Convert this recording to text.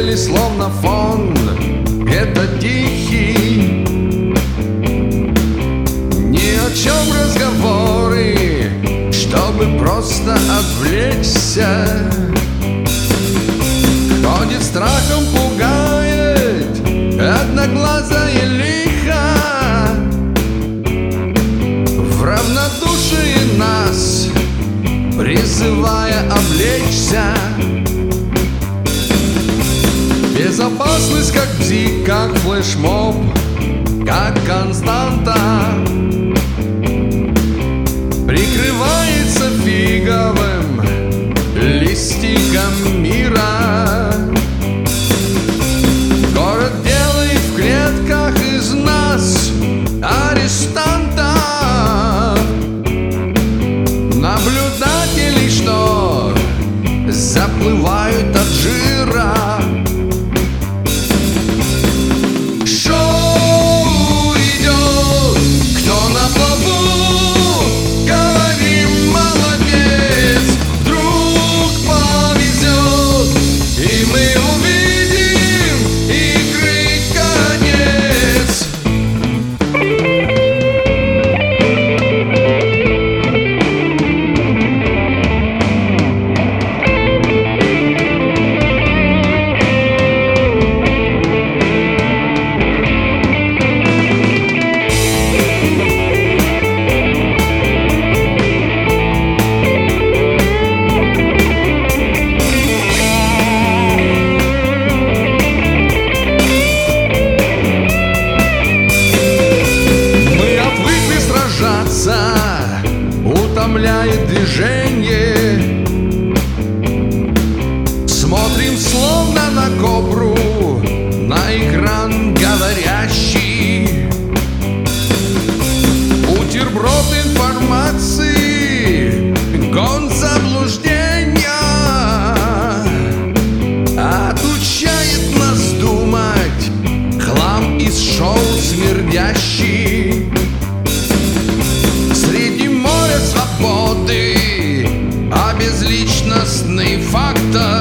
постели словно фон, это тихий. Ни о чем разговоры, чтобы просто отвлечься. Ходит страхом, пугает одноглазая лиха. В равнодушии нас призывая облечься. Безопасность как бзик, как флешмоб, как константа, прикрывается фиговым листиком мира. Город делает в клетках из нас арестантов, наблюдателей, что заплывают от жира. Шоу идет, кто на плаву, говорим молодец. Вдруг повезет, и мы увидим игры конец. Утомляет движение. Смотрим словно на кобру, на экран говорящий. Бутерброд информации, гон заблуждения отучает нас думать, хлам из шоу смердящий. Свободы, а безличностный фактор